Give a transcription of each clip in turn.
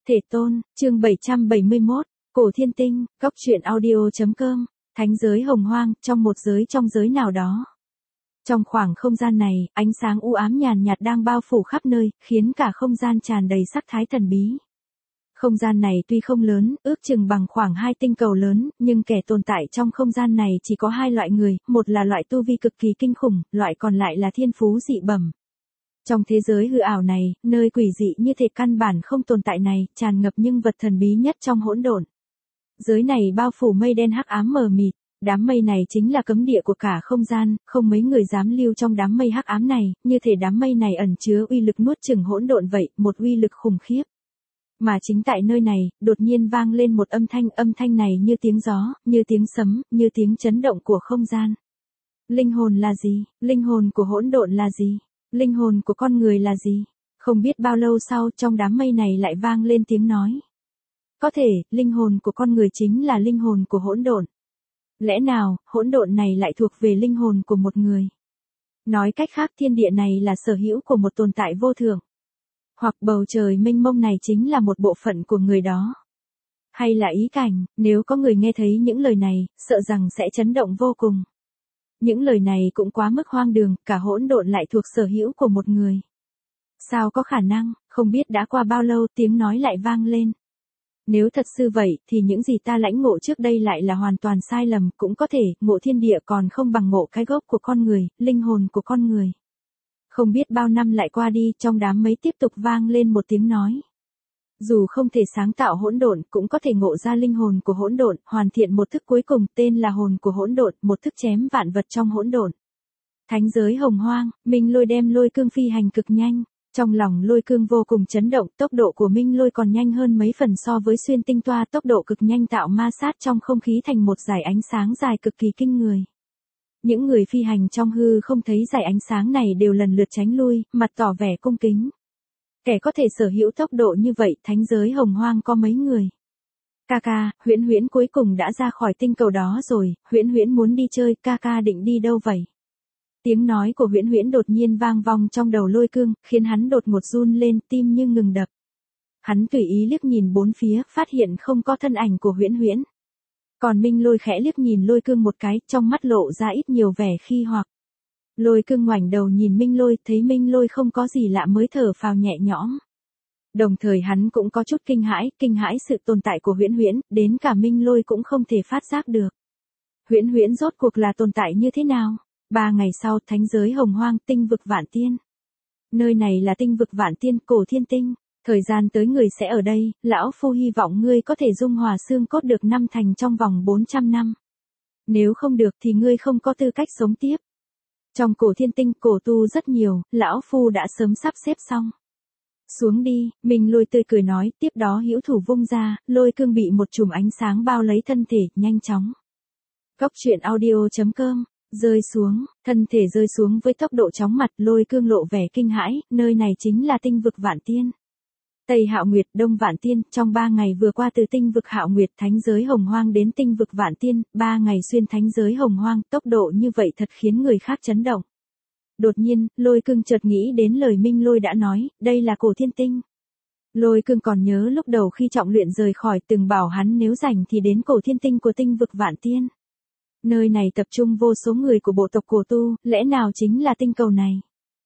Thể tôn, chương 771, Cổ Thiên Tinh, Cóc truyện audio.com, Thánh giới hồng hoang, trong một giới trong giới nào đó. Trong khoảng không gian này, ánh sáng u ám nhàn nhạt đang bao phủ khắp nơi, khiến cả không gian tràn đầy sắc thái thần bí. Không gian này tuy không lớn, ước chừng bằng khoảng 2 tinh cầu lớn, nhưng kẻ tồn tại trong không gian này chỉ có 2 loại người, một là loại tu vi cực kỳ kinh khủng, loại còn lại là thiên phú dị bẩm. Trong thế giới hư ảo này, nơi quỷ dị như thể căn bản không tồn tại này, tràn ngập những vật thần bí nhất trong hỗn độn. Giới này bao phủ mây đen hắc ám mờ mịt, đám mây này chính là cấm địa của cả không gian, không mấy người dám lưu trong đám mây hắc ám này, như thể đám mây này ẩn chứa uy lực nuốt chửng hỗn độn vậy, một uy lực khủng khiếp. Mà chính tại nơi này, đột nhiên vang lên một âm thanh này như tiếng gió, như tiếng sấm, như tiếng chấn động của không gian. Linh hồn là gì? Linh hồn của hỗn độn là gì? Linh hồn của con người là gì? Không biết bao lâu sau, trong đám mây này lại vang lên tiếng nói. Có thể, linh hồn của con người chính là linh hồn của hỗn độn. Lẽ nào, hỗn độn này lại thuộc về linh hồn của một người? Nói cách khác, thiên địa này là sở hữu của một tồn tại vô thượng. Hoặc bầu trời mênh mông này chính là một bộ phận của người đó. Hay là ý cảnh, nếu có người nghe thấy những lời này, sợ rằng sẽ chấn động vô cùng. Những lời này cũng quá mức hoang đường, cả hỗn độn lại thuộc sở hữu của một người. Sao có khả năng, không biết đã qua bao lâu tiếng nói lại vang lên. Nếu thật sự vậy, thì những gì ta lãnh ngộ trước đây lại là hoàn toàn sai lầm, cũng có thể, ngộ thiên địa còn không bằng ngộ cái gốc của con người, linh hồn của con người. Không biết bao năm lại qua đi, trong đám mây tiếp tục vang lên một tiếng nói. Dù không thể sáng tạo hỗn độn, cũng có thể ngộ ra linh hồn của hỗn độn, hoàn thiện một thức cuối cùng, tên là hồn của hỗn độn, một thức chém vạn vật trong hỗn độn. Thánh giới hồng hoang, Minh Lôi đem Lôi Cương phi hành cực nhanh, trong lòng Lôi Cương vô cùng chấn động, tốc độ của Minh Lôi còn nhanh hơn mấy phần so với Xuyên Tinh Toa, tốc độ cực nhanh tạo ma sát trong không khí thành một dải ánh sáng dài cực kỳ kinh người. Những người phi hành trong hư không thấy dải ánh sáng này đều lần lượt tránh lui, mặt tỏ vẻ cung kính. Kẻ có thể sở hữu tốc độ như vậy, thánh giới hồng hoang có mấy người? Ca, Huyễn Huyễn cuối cùng đã ra khỏi tinh cầu đó rồi, Huyễn Huyễn muốn đi chơi, ca định đi đâu vậy? Tiếng nói của Huyễn Huyễn đột nhiên vang vọng trong đầu Lôi Cương, khiến hắn đột ngột run lên, tim như ngừng đập. Hắn tùy ý liếc nhìn bốn phía, phát hiện không có thân ảnh của Huyễn Huyễn. Còn Minh Lôi khẽ liếc nhìn Lôi Cương một cái, trong mắt lộ ra ít nhiều vẻ khi hoặc. Lôi Cương ngoảnh đầu nhìn Minh Lôi, thấy Minh Lôi không có gì lạ mới thở phào nhẹ nhõm. Đồng thời hắn cũng có chút kinh hãi sự tồn tại của Huyễn Huyễn, đến cả Minh Lôi cũng không thể phát giác được. Huyễn Huyễn rốt cuộc là tồn tại như thế nào? 3 ngày sau, thánh giới hồng hoang, tinh vực Vạn Tiên. Nơi này là tinh vực Vạn Tiên, Cổ Thiên Tinh. Thời gian tới người sẽ ở đây, lão phu hy vọng ngươi có thể dung hòa xương cốt được 5 thành trong vòng 400 năm. Nếu không được thì ngươi không có tư cách sống tiếp. Trong Cổ Thiên Tinh, cổ tu rất nhiều, lão phu đã sớm sắp xếp xong. Xuống đi, Minh Lôi tươi cười nói, tiếp đó hữu thủ vung ra, Lôi Cương bị một chùm ánh sáng bao lấy thân thể, nhanh chóng. Cóc truyện audio.com, rơi xuống, thân thể rơi xuống với tốc độ chóng mặt, Lôi Cương lộ vẻ kinh hãi, nơi này chính là tinh vực Vạn Tiên. Tây Hạo Nguyệt, Đông Vạn Tiên, trong 3 ngày vừa qua từ tinh vực Hạo Nguyệt thánh giới hồng hoang đến tinh vực Vạn Tiên, 3 ngày xuyên thánh giới hồng hoang, tốc độ như vậy thật khiến người khác chấn động. Đột nhiên, Lôi Cương chợt nghĩ đến lời Minh Lôi đã nói, đây là Cổ Thiên Tinh. Lôi Cương còn nhớ lúc đầu khi trọng luyện rời khỏi từng bảo hắn nếu rảnh thì đến Cổ Thiên Tinh của tinh vực Vạn Tiên. Nơi này tập trung vô số người của bộ tộc cổ tu, lẽ nào chính là tinh cầu này?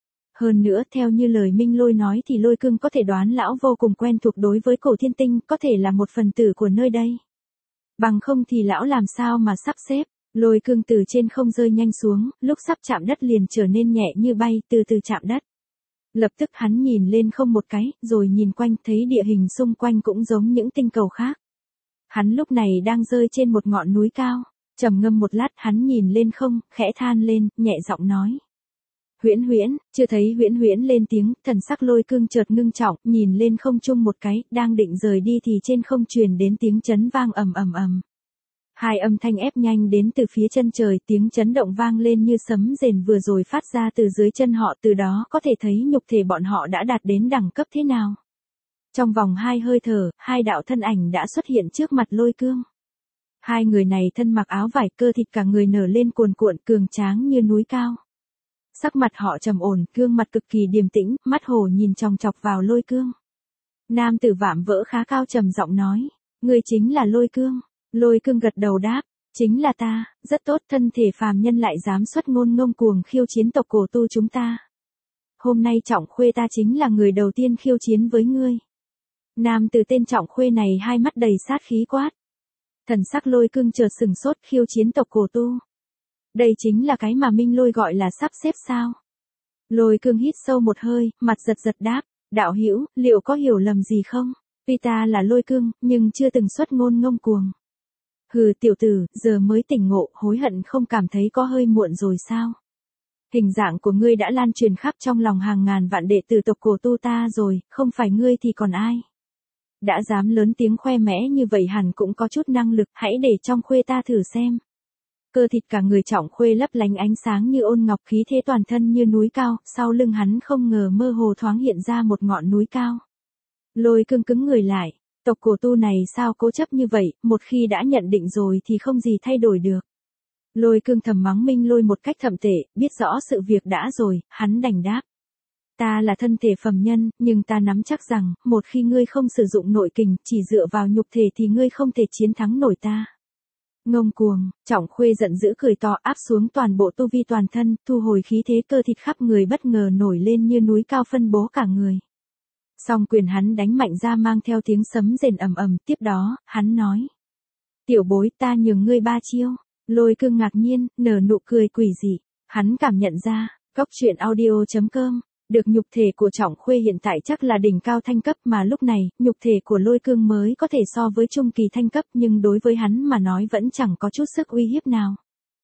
Hơn nữa, theo như lời Minh Lôi nói thì Lôi Cương có thể đoán lão vô cùng quen thuộc đối với Cổ Thiên Tinh, có thể là một phần tử của nơi đây. Bằng không thì lão làm sao mà sắp xếp? Lôi Cương từ trên không rơi nhanh xuống, lúc sắp chạm đất liền trở nên nhẹ như bay, từ từ chạm đất. Lập tức hắn nhìn lên không một cái, rồi nhìn quanh thấy địa hình xung quanh cũng giống những tinh cầu khác. Hắn lúc này đang rơi trên một ngọn núi cao, trầm ngâm một lát hắn nhìn lên không, khẽ than lên, nhẹ giọng nói. Huyễn Huyễn, chưa thấy Huyễn Huyễn lên tiếng, thần sắc Lôi Cương chợt ngưng trọng, nhìn lên không trung một cái, đang định rời đi thì trên không truyền đến tiếng chấn vang ầm ầm. Hai âm thanh ép nhanh đến từ phía chân trời, tiếng chấn động vang lên như sấm rền vừa rồi phát ra từ dưới chân họ, từ đó có thể thấy nhục thể bọn họ đã đạt đến đẳng cấp thế nào. Trong vòng 2 hơi thở, 2 đạo thân ảnh đã xuất hiện trước mặt Lôi Cương. Hai người này thân mặc áo vải, cơ thịt cả người nở lên cuồn cuộn, cường tráng như núi cao. Sắc mặt họ trầm ổn, gương mặt cực kỳ điềm tĩnh, mắt hổ nhìn chòng chọc vào Lôi Cương. Nam tử vạm vỡ khá cao trầm giọng nói. Ngươi chính là Lôi Cương. Lôi Cương gật đầu đáp. Chính là ta, rất tốt, thân thể phàm nhân lại dám xuất ngôn ngông cuồng khiêu chiến tộc cổ tu chúng ta. Hôm nay Trọng Khuê ta chính là người đầu tiên khiêu chiến với ngươi. Nam tử tên Trọng Khuê này hai mắt đầy sát khí quát. Thần sắc Lôi Cương chợt sừng sốt, khiêu chiến tộc cổ tu. Đây chính là cái mà Minh Lôi gọi là sắp xếp sao? Lôi Cương hít sâu một hơi, mặt giật giật đáp. Đạo hữu, liệu có hiểu lầm gì không? Tuy ta là Lôi Cương, nhưng chưa từng xuất ngôn ngông cuồng. Hừ, tiểu tử, giờ mới tỉnh ngộ, hối hận không cảm thấy có hơi muộn rồi sao? Hình dạng của ngươi đã lan truyền khắp trong lòng hàng ngàn vạn đệ tử tộc cổ tu ta rồi, không phải ngươi thì còn ai? Đã dám lớn tiếng khoe mẽ như vậy hẳn cũng có chút năng lực, hãy để trong Khuê ta thử xem. Cơ thịt cả người Trọng Khuê lấp lánh ánh sáng như ôn ngọc, khí thế toàn thân như núi cao, sau lưng hắn không ngờ mơ hồ thoáng hiện ra một ngọn núi cao. Lôi Cương cứng người lại, tộc cổ tu này sao cố chấp như vậy, một khi đã nhận định rồi thì không gì thay đổi được. Lôi Cương thầm mắng Minh Lôi một cách thậm tệ, biết rõ sự việc đã rồi, hắn đành đáp. Ta là thân thể phàm nhân, nhưng ta nắm chắc rằng, một khi ngươi không sử dụng nội kình, chỉ dựa vào nhục thể thì ngươi không thể chiến thắng nổi ta. Ngông cuồng, Trọng Khuê giận dữ cười to, áp xuống toàn bộ tu vi toàn thân, thu hồi khí thế, cơ thịt khắp người bất ngờ nổi lên như núi cao phân bố cả người. Song quyền hắn đánh mạnh ra mang theo tiếng sấm rền ầm ầm, tiếp đó, hắn nói. Tiểu bối, ta nhường ngươi 3 chiêu. Lôi Cương ngạc nhiên, nở nụ cười quỷ dị. Hắn cảm nhận ra, goctruyện.audio.com, được nhục thể của Trọng Khuê hiện tại chắc là đỉnh cao thanh cấp, mà lúc này, nhục thể của Lôi Cương mới có thể so với trung kỳ thanh cấp, nhưng đối với hắn mà nói vẫn chẳng có chút sức uy hiếp nào.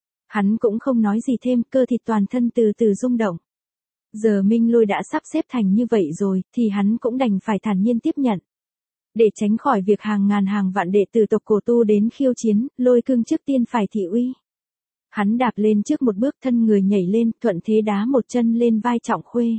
Hắn cũng không nói gì thêm, cơ thịt toàn thân từ từ rung động. Giờ Minh Lôi đã sắp xếp thành như vậy rồi, thì hắn cũng đành phải thản nhiên tiếp nhận. Để tránh khỏi việc hàng ngàn hàng vạn đệ tử tộc cổ tu đến khiêu chiến, Lôi Cương trước tiên phải thị uy. Hắn đạp lên trước một bước, thân người nhảy lên, thuận thế đá một chân lên vai Trọng Khuê.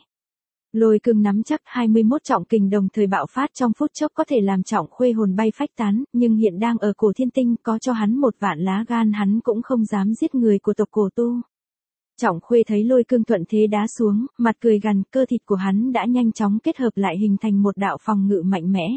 Lôi Cương nắm chắc 21 trọng kình đồng thời bạo phát trong phút chốc có thể làm Trọng Khuê hồn bay phách tán, nhưng hiện đang ở cổ thiên tinh, có cho hắn 1 vạn lá gan hắn cũng không dám giết người của tộc cổ tu. Trọng Khuê thấy Lôi Cương thuận thế đá xuống, mặt cười gằn, cơ thịt của hắn đã nhanh chóng kết hợp lại hình thành một đạo phòng ngự mạnh mẽ.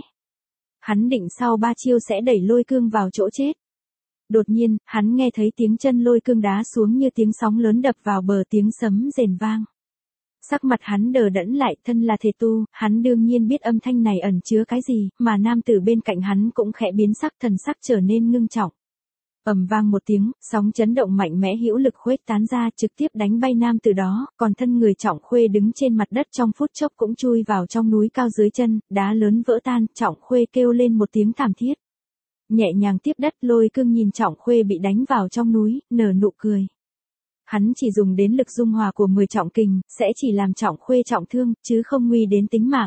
Hắn định sau 3 chiêu sẽ đẩy Lôi Cương vào chỗ chết. Đột nhiên, hắn nghe thấy tiếng chân Lôi Cương đá xuống như tiếng sóng lớn đập vào bờ, tiếng sấm rền vang. Sắc mặt hắn đờ đẫn lại, thân là thể tu, hắn đương nhiên biết âm thanh này ẩn chứa cái gì, mà nam tử bên cạnh hắn cũng khẽ biến sắc, thần sắc trở nên ngưng trọng. Ầm vang một tiếng, sóng chấn động mạnh mẽ hữu lực khuếch tán ra, trực tiếp đánh bay nam tử đó, còn thân người Trọng Khuê đứng trên mặt đất trong phút chốc cũng chui vào trong núi cao dưới chân, đá lớn vỡ tan, Trọng Khuê kêu lên một tiếng thảm thiết. Nhẹ nhàng tiếp đất, Lôi Cương nhìn Trọng Khuê bị đánh vào trong núi, nở nụ cười. Hắn chỉ dùng đến lực dung hòa của 10 trọng kình, sẽ chỉ làm Trọng Khuê trọng thương, chứ không nguy đến tính mạng.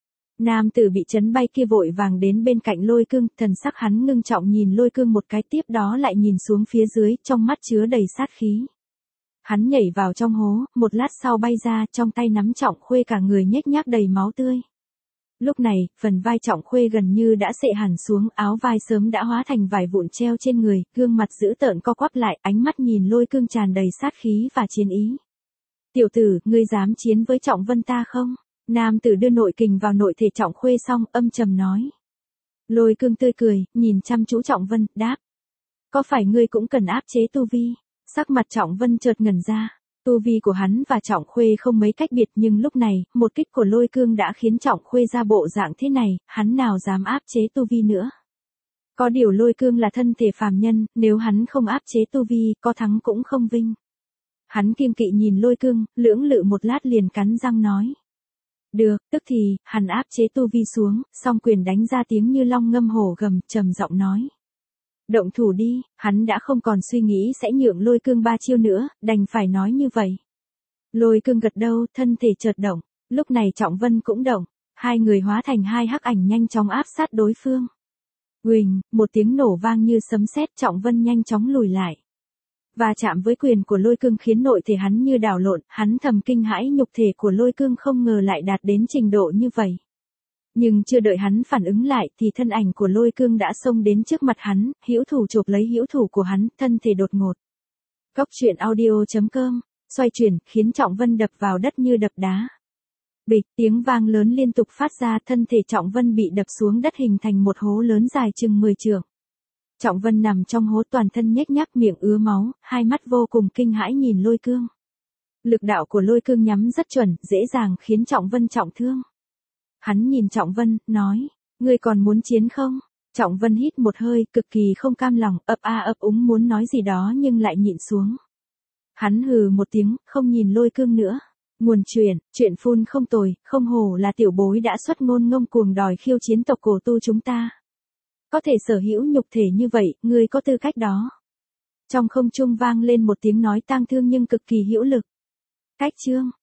Nam tử bị chấn bay kia vội vàng đến bên cạnh Lôi Cương, thần sắc hắn ngưng trọng nhìn Lôi Cương một cái, tiếp đó lại nhìn xuống phía dưới, trong mắt chứa đầy sát khí. Hắn nhảy vào trong hố, một lát sau bay ra, trong tay nắm Trọng Khuê cả người nhếch nhác đầy máu tươi. Lúc này, phần vai Trọng Khuê gần như đã xệ hẳn xuống, áo vai sớm đã hóa thành vài vụn treo trên người, gương mặt dữ tợn co quắp lại, ánh mắt nhìn Lôi Cương tràn đầy sát khí và chiến ý. Tiểu tử, ngươi dám chiến với Trọng Vân ta không? Nam tử đưa nội kình vào nội thể Trọng Khuê xong, âm trầm nói. Lôi Cương tươi cười, nhìn chăm chú Trọng Vân, đáp. Có phải ngươi cũng cần áp chế tu vi? Sắc mặt Trọng Vân chợt ngẩn ra. Tu vi của hắn và Trọng Khuê không mấy cách biệt, nhưng lúc này, một kích của Lôi Cương đã khiến Trọng Khuê ra bộ dạng thế này, hắn nào dám áp chế tu vi nữa. Có điều Lôi Cương là thân thể phàm nhân, nếu hắn không áp chế tu vi, có thắng cũng không vinh. Hắn kiêng kỵ nhìn Lôi Cương, lưỡng lự một lát liền cắn răng nói. Được, tức thì, hắn áp chế tu vi xuống, song quyền đánh ra tiếng như long ngâm hổ gầm, trầm giọng nói. Động thủ đi, hắn đã không còn suy nghĩ sẽ nhượng Lôi Cương 3 chiêu nữa, đành phải nói như vậy. Lôi Cương gật đầu, thân thể chợt động, lúc này Trọng Vân cũng động, hai người hóa thành hai hắc ảnh nhanh chóng áp sát đối phương. Uỳnh, một tiếng nổ vang như sấm sét, Trọng Vân nhanh chóng lùi lại. Và chạm với quyền của Lôi Cương khiến nội thể hắn như đảo lộn, hắn thầm kinh hãi, nhục thể của Lôi Cương không ngờ lại đạt đến trình độ như vậy. Nhưng chưa đợi hắn phản ứng lại thì thân ảnh của Lôi Cương đã xông đến trước mặt hắn, hữu thủ chộp lấy hữu thủ của hắn, thân thể đột ngột. Goctruyện.audio.com, xoay chuyển, khiến Trọng Vân đập vào đất như đập đá. Bịch, tiếng vang lớn liên tục phát ra, thân thể Trọng Vân bị đập xuống đất hình thành một hố lớn dài chừng 10 trượng. Trọng Vân nằm trong hố toàn thân nhếch nhác, miệng ứa máu, hai mắt vô cùng kinh hãi nhìn Lôi Cương. Lực đạo của Lôi Cương nhắm rất chuẩn, dễ dàng khiến Trọng Vân trọng thương. Hắn nhìn Trọng Vân, nói, ngươi còn muốn chiến không? Trọng Vân hít một hơi, cực kỳ không cam lòng, ấp a ấp úng muốn nói gì đó nhưng lại nhịn xuống. Hắn hừ một tiếng, không nhìn Lôi Cương nữa. Nguồn chuyện phun không tồi, không hổ là tiểu bối đã xuất ngôn ngông cuồng đòi khiêu chiến tộc cổ tu chúng ta. Có thể sở hữu nhục thể như vậy, ngươi có tư cách đó. Trong không trung vang lên một tiếng nói tang thương nhưng cực kỳ hữu lực. Cách chương